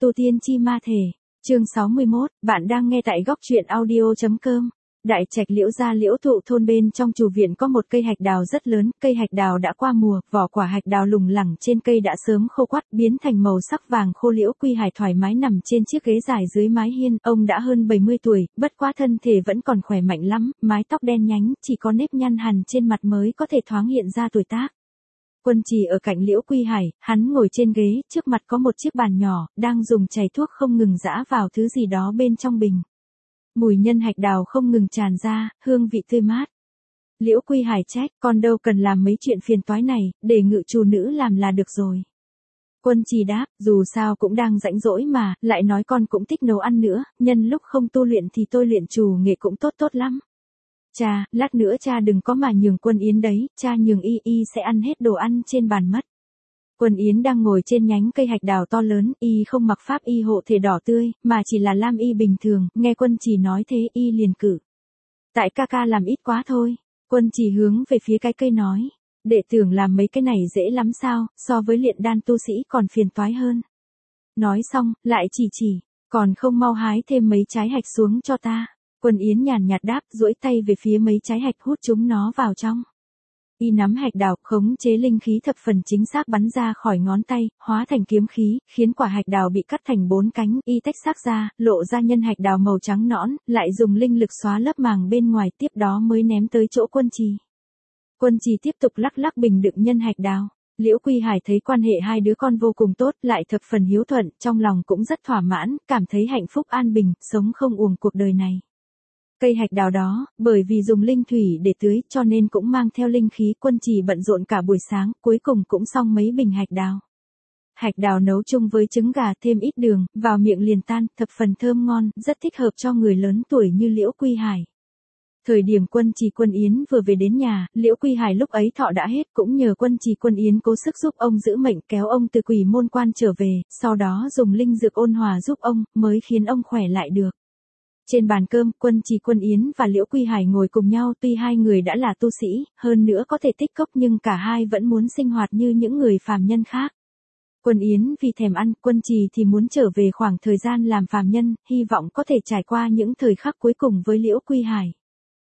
Tu tiên chi ma thể, chương 61, bạn đang nghe tại góc truyện audio.com. Đại trạch Liễu gia Liễu Thụ thôn bên trong chùa viện có một cây hạch đào rất lớn, cây hạch đào đã qua mùa, vỏ quả hạch đào lủng lẳng trên cây đã sớm khô quắt biến thành màu sắc vàng khô. Liễu Quy Hải thoải mái nằm trên chiếc ghế dài dưới mái hiên, ông đã hơn 70 tuổi, bất quá thân thể vẫn còn khỏe mạnh lắm, mái tóc đen nhánh, chỉ có nếp nhăn hằn trên mặt mới có thể thoáng hiện ra tuổi tác. Quân Trì ở cạnh Liễu Quy Hải, hắn ngồi trên ghế, trước mặt có một chiếc bàn nhỏ, đang dùng chày thuốc không ngừng giã vào thứ gì đó bên trong bình. Mùi nhân hạch đào không ngừng tràn ra, hương vị tươi mát. Liễu Quy Hải trách, con đâu cần làm mấy chuyện phiền toái này, để ngự chủ nữ làm là được rồi. Quân Trì đáp, dù sao cũng đang rãnh rỗi mà, lại nói con cũng thích nấu ăn nữa, nhân lúc không tu luyện thì tôi luyện trù nghệ cũng tốt lắm. Cha, lát nữa cha đừng có mà nhường Quân Yến đấy, cha nhường y sẽ ăn hết đồ ăn trên bàn mất. Quân Yến đang ngồi trên nhánh cây hạch đào to lớn, y không mặc pháp y hộ thể đỏ tươi, mà chỉ là lam y bình thường, nghe Quân Trì nói thế y liền cử. Tại ca làm ít quá thôi. Quân Trì hướng về phía cái cây nói, đệ tưởng làm mấy cái này dễ lắm sao, so với luyện đan tu sĩ còn phiền toái hơn. Nói xong, lại chỉ, còn không mau hái thêm mấy trái hạch xuống cho ta. Quân Yến nhàn nhạt đáp, duỗi tay về phía mấy trái hạch hút chúng nó vào trong. Y nắm hạch đào, khống chế linh khí thập phần chính xác bắn ra khỏi ngón tay, hóa thành kiếm khí, khiến quả hạch đào bị cắt thành 4 cánh, y tách xác ra, lộ ra nhân hạch đào màu trắng nõn, lại dùng linh lực xóa lớp màng bên ngoài, tiếp đó mới ném tới chỗ Quân Trì. Quân Trì tiếp tục lắc bình đựng nhân hạch đào. Liễu Quy Hải thấy quan hệ hai đứa con vô cùng tốt, lại thập phần hiếu thuận, trong lòng cũng rất thỏa mãn, cảm thấy hạnh phúc an bình, sống không uổng cuộc đời này. Cây hạch đào đó, bởi vì dùng linh thủy để tưới cho nên cũng mang theo linh khí. Quân Trì bận rộn cả buổi sáng, cuối cùng cũng xong mấy bình hạch đào. Hạch đào nấu chung với trứng gà thêm ít đường, vào miệng liền tan, thập phần thơm ngon, rất thích hợp cho người lớn tuổi như Liễu Quy Hải. Thời điểm Quân Trì Quân Yến vừa về đến nhà, Liễu Quy Hải lúc ấy thọ đã hết, cũng nhờ Quân Trì Quân Yến cố sức giúp ông giữ mệnh, kéo ông từ quỷ môn quan trở về, sau đó dùng linh dược ôn hòa giúp ông, mới khiến ông khỏe lại được. Trên bàn cơm, Quân Trì Quân Yến và Liễu Quy Hải ngồi cùng nhau, tuy hai người đã là tu sĩ, hơn nữa có thể tích cốc nhưng cả hai vẫn muốn sinh hoạt như những người phàm nhân khác. Quân Yến vì thèm ăn, Quân Trì thì muốn trở về khoảng thời gian làm phàm nhân, hy vọng có thể trải qua những thời khắc cuối cùng với Liễu Quy Hải.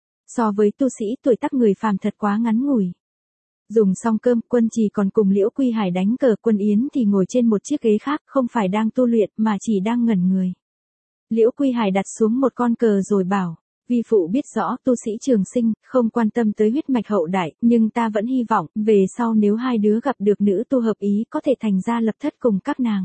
So với tu sĩ tuổi tác người phàm thật quá ngắn ngủi. Dùng xong cơm, Quân Trì còn cùng Liễu Quy Hải đánh cờ, Quân Yến thì ngồi trên một chiếc ghế khác, không phải đang tu luyện mà chỉ đang ngẩn người. Liễu Quy Hải đặt xuống một con cờ rồi bảo, vi phụ biết rõ tu sĩ trường sinh, không quan tâm tới huyết mạch hậu đại, nhưng ta vẫn hy vọng, về sau nếu hai đứa gặp được nữ tu hợp ý có thể thành ra lập thất cùng các nàng.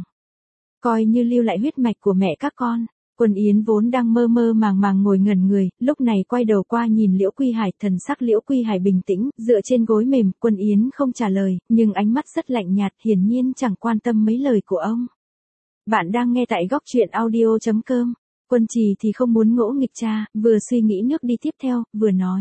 Coi như lưu lại huyết mạch của mẹ các con. Quân Yến vốn đang mơ màng ngồi ngẩn người, lúc này quay đầu qua nhìn Liễu Quy Hải, thần sắc Liễu Quy Hải bình tĩnh, dựa trên gối mềm. Quân Yến không trả lời, nhưng ánh mắt rất lạnh nhạt, hiển nhiên chẳng quan tâm mấy lời của ông. Bạn đang nghe tại góc truyện audio.com. Quân Trì thì không muốn ngỗ nghịch cha, vừa suy nghĩ nước đi tiếp theo, vừa nói.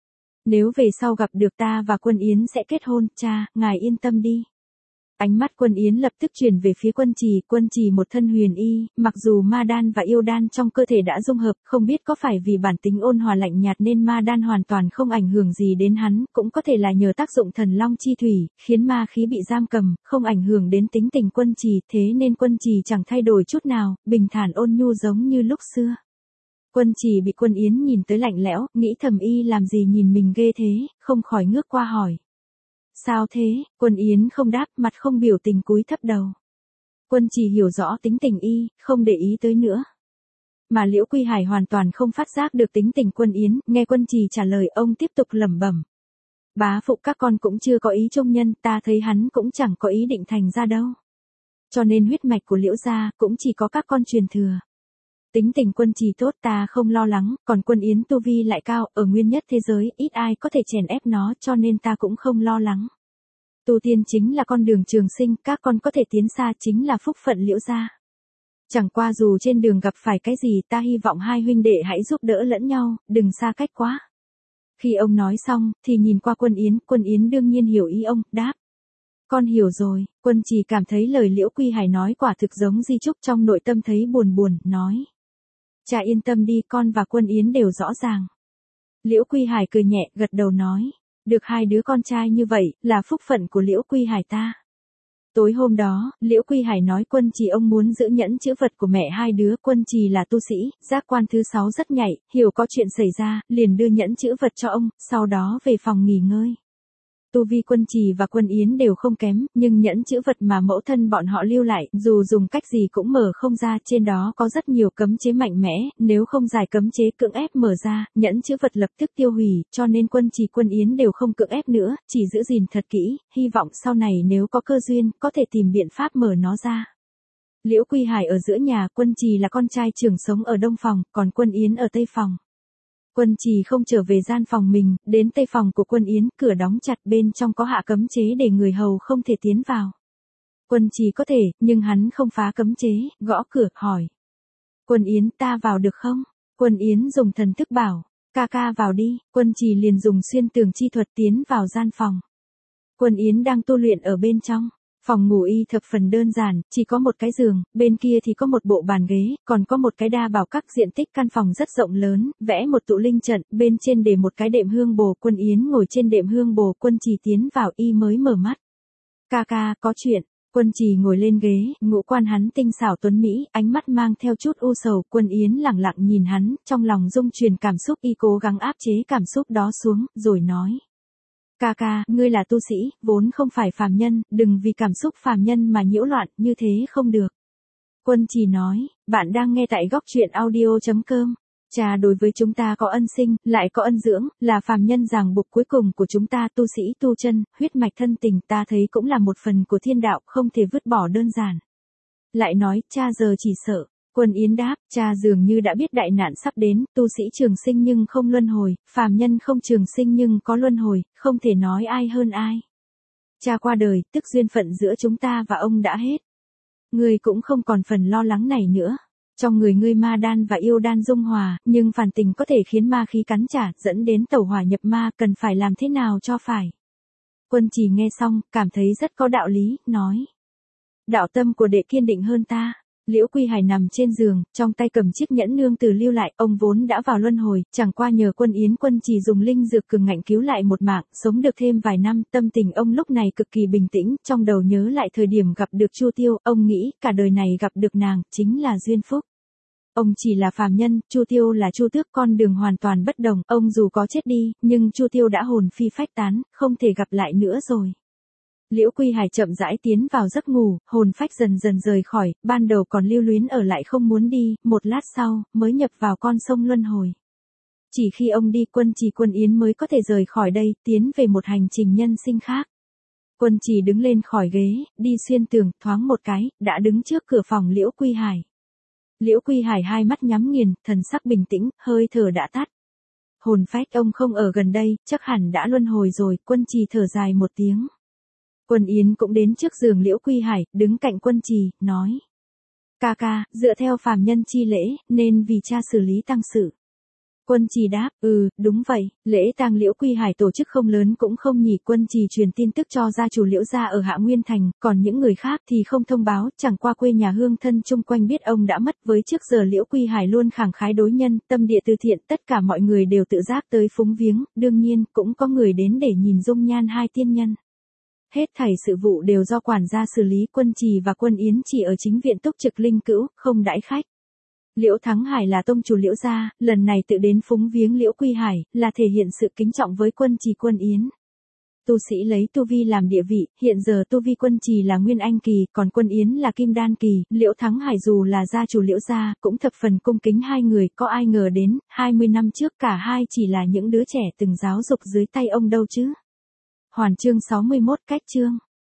Nếu về sau gặp được ta và Quân Yến sẽ kết hôn, cha, ngài yên tâm đi. Ánh mắt Quân Yến lập tức chuyển về phía Quân Trì một thân huyền y, mặc dù ma đan và yêu đan trong cơ thể đã dung hợp, không biết có phải vì bản tính ôn hòa lạnh nhạt nên ma đan hoàn toàn không ảnh hưởng gì đến hắn, cũng có thể là nhờ tác dụng thần long chi thủy, khiến ma khí bị giam cầm, không ảnh hưởng đến tính tình Quân Trì, thế nên Quân Trì chẳng thay đổi chút nào, bình thản ôn nhu giống như lúc xưa. Quân Trì bị Quân Yến nhìn tới lạnh lẽo, nghĩ thầm y làm gì nhìn mình ghê thế, không khỏi ngước qua hỏi. Sao thế? Quân Yến không đáp, mặt không biểu tình cúi thấp đầu. Quân Trì hiểu rõ tính tình y, không để ý tới nữa. Mà Liễu Quy Hải hoàn toàn không phát giác được tính tình Quân Yến, nghe Quân Trì trả lời ông tiếp tục lẩm bẩm. Bá phụ các con cũng chưa có ý trung nhân, ta thấy hắn cũng chẳng có ý định thành ra đâu. Cho nên huyết mạch của Liễu gia cũng chỉ có các con truyền thừa. Tính tình Quân Trì tốt ta không lo lắng, còn Quân Yến tu vi lại cao, ở nguyên nhất thế giới, ít ai có thể chèn ép nó cho nên ta cũng không lo lắng. Tu tiên chính là con đường trường sinh, các con có thể tiến xa chính là phúc phận Liễu gia. Chẳng qua dù trên đường gặp phải cái gì ta hy vọng hai huynh đệ hãy giúp đỡ lẫn nhau, đừng xa cách quá. Khi ông nói xong, thì nhìn qua Quân Yến đương nhiên hiểu ý ông, đáp. Con hiểu rồi. Quân Trì cảm thấy lời Liễu Quy Hải nói quả thực giống di chúc, trong nội tâm thấy buồn, nói. Cha yên tâm đi, con và Quân Yến đều rõ ràng. Liễu Quy Hải cười nhẹ, gật đầu nói. Được hai đứa con trai như vậy, là phúc phận của Liễu Quy Hải ta. Tối hôm đó, Liễu Quy Hải nói Quân Trì ông muốn giữ nhẫn chữ vật của mẹ hai đứa. Quân Trì là tu sĩ, giác quan thứ 6 rất nhạy, hiểu có chuyện xảy ra, liền đưa nhẫn chữ vật cho ông, sau đó về phòng nghỉ ngơi. Tu vi Quân Trì và Quân Yến đều không kém, nhưng nhẫn chữ vật mà mẫu thân bọn họ lưu lại, dù dùng cách gì cũng mở không ra, trên đó có rất nhiều cấm chế mạnh mẽ, nếu không giải cấm chế cưỡng ép mở ra, nhẫn chữ vật lập tức tiêu hủy, cho nên Quân Trì Quân Yến đều không cưỡng ép nữa, chỉ giữ gìn thật kỹ, hy vọng sau này nếu có cơ duyên, có thể tìm biện pháp mở nó ra. Liễu Quy Hải ở giữa nhà, Quân Trì là con trai trưởng sống ở đông phòng, còn Quân Yến ở tây phòng. Quân Trì không trở về gian phòng mình, đến tây phòng của Quân Yến, cửa đóng chặt, bên trong có hạ cấm chế để người hầu không thể tiến vào. Quân Trì có thể, nhưng hắn không phá cấm chế, gõ cửa, hỏi. Quân Yến, ta vào được không? Quân Yến dùng thần thức bảo, ca vào đi. Quân Trì liền dùng xuyên tường chi thuật tiến vào gian phòng. Quân Yến đang tu luyện ở bên trong. Phòng ngủ y thập phần đơn giản, chỉ có một cái giường, bên kia thì có một bộ bàn ghế, còn có một cái đa bảo các, diện tích căn phòng rất rộng lớn, vẽ một tụ linh trận, bên trên để một cái đệm hương bồ. Quân Yến ngồi trên đệm hương bồ, Quân Trì tiến vào y mới mở mắt. Ca, có chuyện. Quân Trì ngồi lên ghế, ngũ quan hắn tinh xảo tuấn mỹ, ánh mắt mang theo chút u sầu. Quân Yến lẳng lặng nhìn hắn, trong lòng dung truyền cảm xúc, y cố gắng áp chế cảm xúc đó xuống, rồi nói. Ca, ngươi là tu sĩ, vốn không phải phàm nhân, đừng vì cảm xúc phàm nhân mà nhiễu loạn, như thế không được. Quân Trì nói, bạn đang nghe tại góc truyện audio.com. Cha đối với chúng ta có ân sinh, lại có ân dưỡng, là phàm nhân ràng buộc cuối cùng của chúng ta, tu sĩ tu chân, huyết mạch thân tình, ta thấy cũng là một phần của thiên đạo, không thể vứt bỏ đơn giản. Lại nói, cha giờ chỉ sợ. Quân Yến đáp, cha dường như đã biết đại nạn sắp đến, tu sĩ trường sinh nhưng không luân hồi, phàm nhân không trường sinh nhưng có luân hồi, không thể nói ai hơn ai. Cha qua đời, tức duyên phận giữa chúng ta và ông đã hết. Ngươi cũng không còn phần lo lắng này nữa. Trong người ngươi ma đan và yêu đan dung hòa, nhưng phản tình có thể khiến ma khí cắn trả, dẫn đến tẩu hỏa nhập ma, cần phải làm thế nào cho phải. Quân Trì nghe xong, cảm thấy rất có đạo lý, nói. Đạo tâm của đệ kiên định hơn ta. Liễu Quy Hải nằm trên giường, trong tay cầm chiếc nhẫn nương tử lưu lại, ông vốn đã vào luân hồi, chẳng qua nhờ Quân Yến Quân Trì dùng linh dược cường ngạnh cứu lại một mạng, sống được thêm vài năm, tâm tình ông lúc này cực kỳ bình tĩnh, trong đầu nhớ lại thời điểm gặp được Chu Tiêu, ông nghĩ, cả đời này gặp được nàng, chính là duyên phúc. Ông chỉ là phàm nhân, Chu Tiêu là Chu Tước, con đường hoàn toàn bất đồng, ông dù có chết đi, nhưng Chu Tiêu đã hồn phi phách tán, không thể gặp lại nữa rồi. Liễu Quy Hải chậm rãi tiến vào giấc ngủ, hồn phách dần dần rời khỏi, ban đầu còn lưu luyến ở lại không muốn đi, một lát sau, mới nhập vào con sông luân hồi. Chỉ khi ông đi, Quân Trì Quân Yến mới có thể rời khỏi đây, tiến về một hành trình nhân sinh khác. Quân Trì đứng lên khỏi ghế, đi xuyên tường, thoáng một cái, đã đứng trước cửa phòng Liễu Quy Hải. Liễu Quy Hải hai mắt nhắm nghiền, thần sắc bình tĩnh, hơi thở đã tắt. Hồn phách ông không ở gần đây, chắc hẳn đã luân hồi rồi, Quân Trì thở dài một tiếng. Quân Yến cũng đến trước giường Liễu Quy Hải, đứng cạnh Quân Trì, nói. Ca, dựa theo phàm nhân chi lễ, nên vì cha xử lý tang sự. Quân Trì đáp, đúng vậy, lễ tang Liễu Quy Hải tổ chức không lớn cũng không nhỉ. Quân Trì truyền tin tức cho gia chủ Liễu gia ở Hạ Nguyên Thành, còn những người khác thì không thông báo, chẳng qua quê nhà hương thân chung quanh biết ông đã mất. Với trước giờ Liễu Quy Hải luôn khẳng khái đối nhân, tâm địa từ thiện, tất cả mọi người đều tự giác tới phúng viếng, đương nhiên, cũng có người đến để nhìn dung nhan hai tiên nhân. Hết thảy sự vụ đều do quản gia xử lý, Quân Trì và Quân Yến chỉ ở chính viện túc trực linh cữu, không đãi khách. Liễu Thắng Hải là tông chủ Liễu gia, lần này tự đến phúng viếng Liễu Quy Hải, là thể hiện sự kính trọng với Quân Trì Quân Yến. Tu sĩ lấy tu vi làm địa vị, hiện giờ tu vi Quân Trì là Nguyên Anh kỳ, còn Quân Yến là Kim Đan kỳ, Liễu Thắng Hải dù là gia chủ Liễu gia, cũng thập phần cung kính hai người, có ai ngờ đến, 20 năm trước cả hai chỉ là những đứa trẻ từng giáo dục dưới tay ông đâu chứ. Hoàn chương 61 cách chương.